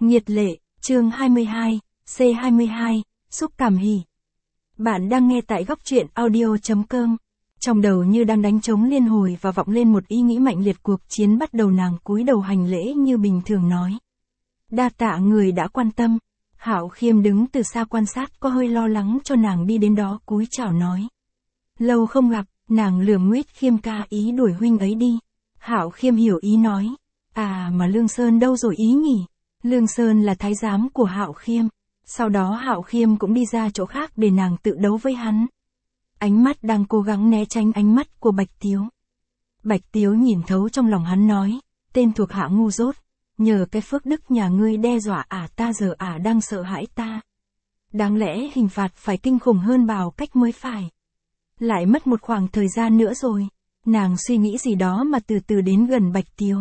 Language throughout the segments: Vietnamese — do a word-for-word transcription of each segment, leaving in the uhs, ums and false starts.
Nhiệt lệ, chương hai mươi hai, C hai mươi hai, xúc cảm hỉ. Bạn đang nghe tại góc truyện audio.com. Trong đầu như đang đánh trống liên hồi và vọng lên một ý nghĩ mạnh liệt, cuộc chiến bắt đầu. Nàng cúi đầu hành lễ như bình thường nói. Đa tạ người đã quan tâm. Hạo Khiêm đứng từ xa quan sát, có hơi lo lắng cho nàng, đi đến đó cúi chào nói. Lâu không gặp, nàng lườm nguyết. Khiêm ca, ý đuổi huynh ấy đi. Hạo Khiêm hiểu ý nói. À mà Lương Sơn đâu rồi ý nhỉ? Lương Sơn là thái giám của Hạo Khiêm. Sau đó Hạo Khiêm cũng đi ra chỗ khác để nàng tự đấu với hắn. Ánh mắt đang cố gắng né tránh ánh mắt của Bạch Tiếu. Bạch Tiếu nhìn thấu trong lòng hắn nói. Tên thuộc hạ ngu dốt. Nhờ cái phước đức nhà ngươi đe dọa ả ta, giờ ả đang sợ hãi ta. Đáng lẽ hình phạt phải kinh khủng hơn Bào Cách mới phải. Lại mất một khoảng thời gian nữa rồi. Nàng suy nghĩ gì đó mà từ từ đến gần Bạch Tiếu.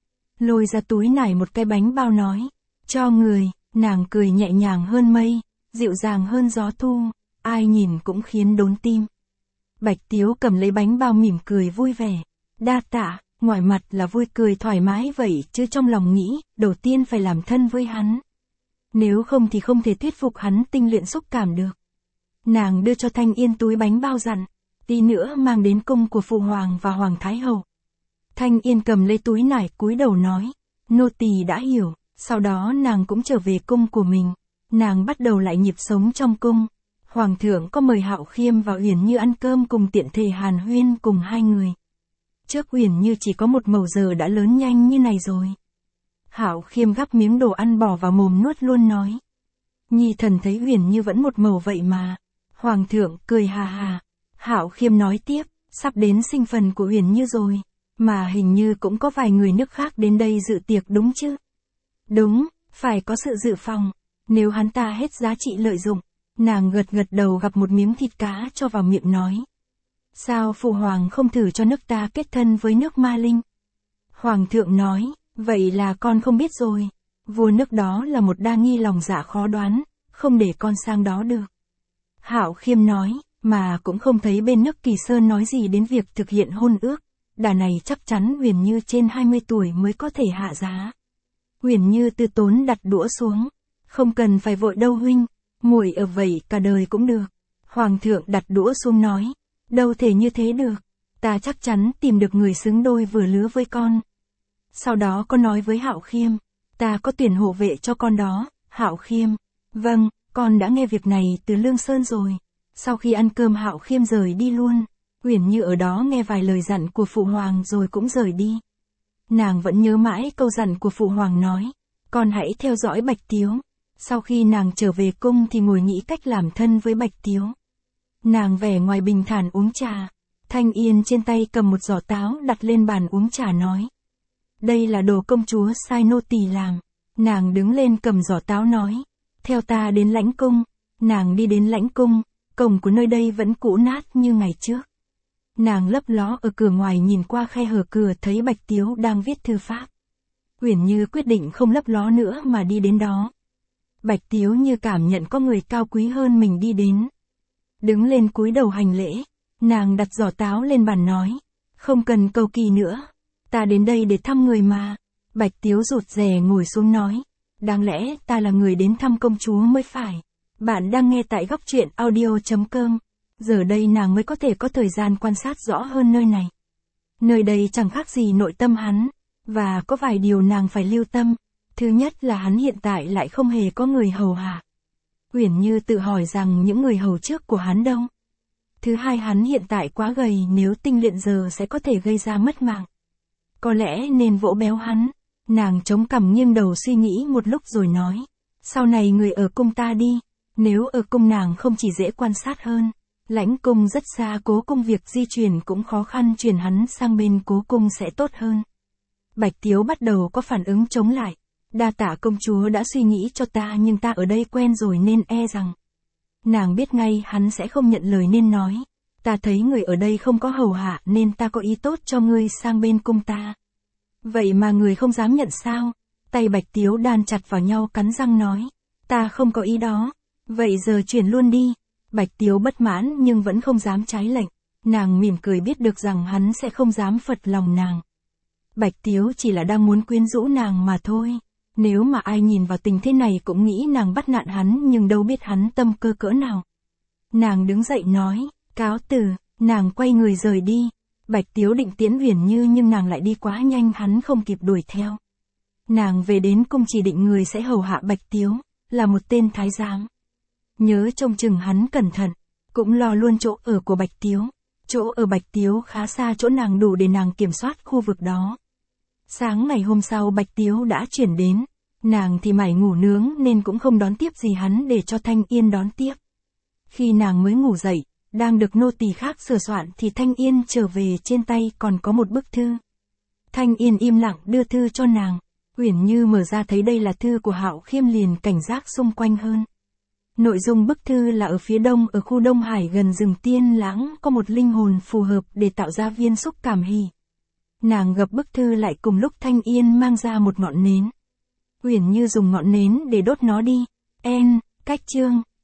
Lôi ra túi nải một cái bánh bao nói. Cho người. Nàng cười nhẹ nhàng hơn mây, dịu dàng hơn gió thu, ai nhìn cũng khiến đốn tim. Bạch Tiếu cầm lấy bánh bao mỉm cười vui vẻ. Đa tạ, ngoài mặt là vui cười thoải mái vậy chứ trong lòng nghĩ, đầu tiên phải làm thân với hắn. Nếu không thì không thể thuyết phục hắn tinh luyện xúc cảm được. Nàng đưa cho Thanh Yên túi bánh bao dặn, tí nữa mang đến cung của Phụ Hoàng và Hoàng Thái Hậu. Thanh Yên cầm lấy túi nải cúi đầu nói, nô tỳ đã hiểu. Sau đó nàng cũng trở về cung của mình. Nàng bắt đầu lại nhịp sống trong cung. Hoàng thượng có mời Hạo Khiêm và Uyển Như ăn cơm cùng, tiện thể hàn huyên cùng hai người. Trước Uyển Như chỉ có một màu, giờ đã lớn nhanh như này rồi. Hạo Khiêm gắp miếng đồ ăn bỏ vào mồm nuốt luôn nói. Nhi thần thấy Uyển Như vẫn một màu vậy mà. Hoàng thượng cười hà hà. Hạo Khiêm nói tiếp, sắp đến sinh phần của Uyển Như rồi. Mà hình như cũng có vài người nước khác đến đây dự tiệc đúng chứ? Đúng, phải có sự dự phòng. Nếu hắn ta hết giá trị lợi dụng. Nàng gật gật đầu, gặp một miếng thịt cá cho vào miệng nói. Sao Phụ Hoàng không thử cho nước ta kết thân với nước Ma Linh? Hoàng thượng nói, vậy là con không biết rồi. Vua nước đó là một đa nghi lòng dạ khó đoán, không để con sang đó được. Hạo Khiêm nói, mà cũng không thấy bên nước Kỳ Sơn nói gì đến việc thực hiện hôn ước. Đà này chắc chắn Uyển Như trên hai mươi tuổi mới có thể hạ giá. Uyển Như từ tốn đặt đũa xuống. Không cần phải vội đâu huynh, muội ở vậy cả đời cũng được. Hoàng thượng đặt đũa xuống nói. Đâu thể như thế được. Ta chắc chắn tìm được người xứng đôi vừa lứa với con. Sau đó con nói với Hạo Khiêm. Ta có tuyển hộ vệ cho con đó. Hạo Khiêm. Vâng, con đã nghe việc này từ Lương Sơn rồi. Sau khi ăn cơm Hạo Khiêm rời đi luôn. Uyển Như ở đó nghe vài lời dặn của Phụ Hoàng rồi cũng rời đi. Nàng vẫn nhớ mãi câu dặn của Phụ Hoàng nói. Con hãy theo dõi Bạch Tiếu. Sau khi nàng trở về cung thì ngồi nghĩ cách làm thân với Bạch Tiếu. Nàng vẻ ngoài bình thản uống trà. Thanh Yên trên tay cầm một giỏ táo đặt lên bàn uống trà nói. Đây là đồ công chúa sai nô tỳ làm. Nàng đứng lên cầm giỏ táo nói. Theo ta đến lãnh cung. Nàng đi đến lãnh cung. Cổng của nơi đây vẫn cũ nát như ngày trước. Nàng lấp ló ở cửa ngoài, nhìn qua khe hở cửa thấy Bạch Tiếu đang viết thư pháp. Uyển Như quyết định không lấp ló nữa mà đi đến đó. Bạch Tiếu như cảm nhận có người cao quý hơn mình đi đến. Đứng lên cúi đầu hành lễ. Nàng đặt giỏ táo lên bàn nói. Không cần cầu kỳ nữa. Ta đến đây để thăm người mà. Bạch Tiếu rụt rè ngồi xuống nói. Đáng lẽ ta là người đến thăm công chúa mới phải. Bạn đang nghe tại góc truyện audio.com. Giờ đây nàng mới có thể có thời gian quan sát rõ hơn nơi này. Nơi đây chẳng khác gì nội tâm hắn. Và có vài điều nàng phải lưu tâm. Thứ nhất là hắn hiện tại lại không hề có người hầu hạ. Uyển Như tự hỏi rằng những người hầu trước của hắn đâu. Thứ hai, hắn hiện tại quá gầy, nếu tinh luyện giờ sẽ có thể gây ra mất mạng. Có lẽ nên vỗ béo hắn. Nàng chống cằm nghiêng đầu suy nghĩ một lúc rồi nói. Sau này người ở cung ta đi. Nếu ở cung nàng không chỉ dễ quan sát hơn. Lãnh cung rất xa, Cố Cung việc di chuyển cũng khó khăn, chuyển hắn sang bên Cố Cung sẽ tốt hơn. Bạch Tiếu bắt đầu có phản ứng chống lại. Đa tạ công chúa đã suy nghĩ cho ta, nhưng ta ở đây quen rồi nên e rằng. Nàng biết ngay hắn sẽ không nhận lời nên nói. Ta thấy người ở đây không có hầu hạ nên ta có ý tốt cho ngươi sang bên cung ta. Vậy mà người không dám nhận sao? Tay Bạch Tiếu đan chặt vào nhau cắn răng nói. Ta không có ý đó. Vậy giờ chuyển luôn đi. Bạch Tiếu bất mãn nhưng vẫn không dám trái lệnh. Nàng mỉm cười, biết được rằng hắn sẽ không dám phật lòng nàng. Bạch Tiếu chỉ là đang muốn quyến rũ nàng mà thôi. Nếu mà ai nhìn vào tình thế này cũng nghĩ nàng bắt nạt hắn nhưng đâu biết hắn tâm cơ cỡ nào. Nàng đứng dậy nói, cáo từ, nàng quay người rời đi. Bạch Tiếu định tiễn Uyển Như nhưng nàng lại đi quá nhanh hắn không kịp đuổi theo. Nàng về đến cung chỉ định người sẽ hầu hạ Bạch Tiếu, là một tên thái giám. Nhớ trông chừng hắn cẩn thận, cũng lo luôn chỗ ở của Bạch Tiếu. Chỗ ở Bạch Tiếu khá xa chỗ nàng đủ để nàng kiểm soát khu vực đó. Sáng ngày hôm sau Bạch Tiếu đã chuyển đến, nàng thì mải ngủ nướng nên cũng không đón tiếp gì hắn để cho Thanh Yên đón tiếp. Khi nàng mới ngủ dậy, đang được nô tỳ khác sửa soạn thì Thanh Yên trở về trên tay còn có một bức thư. Thanh Yên im lặng đưa thư cho nàng. Uyển Như mở ra thấy đây là thư của Hạo Khiêm liền cảnh giác xung quanh hơn. Nội dung bức thư là ở phía đông ở khu Đông Hải gần rừng Tiên Lãng có một linh hồn phù hợp để tạo ra viên xúc cảm hỷ. Nàng gập bức thư lại cùng lúc Thanh Yên mang ra một ngọn nến. Uyển Như dùng ngọn nến để đốt nó đi. En, cách chương.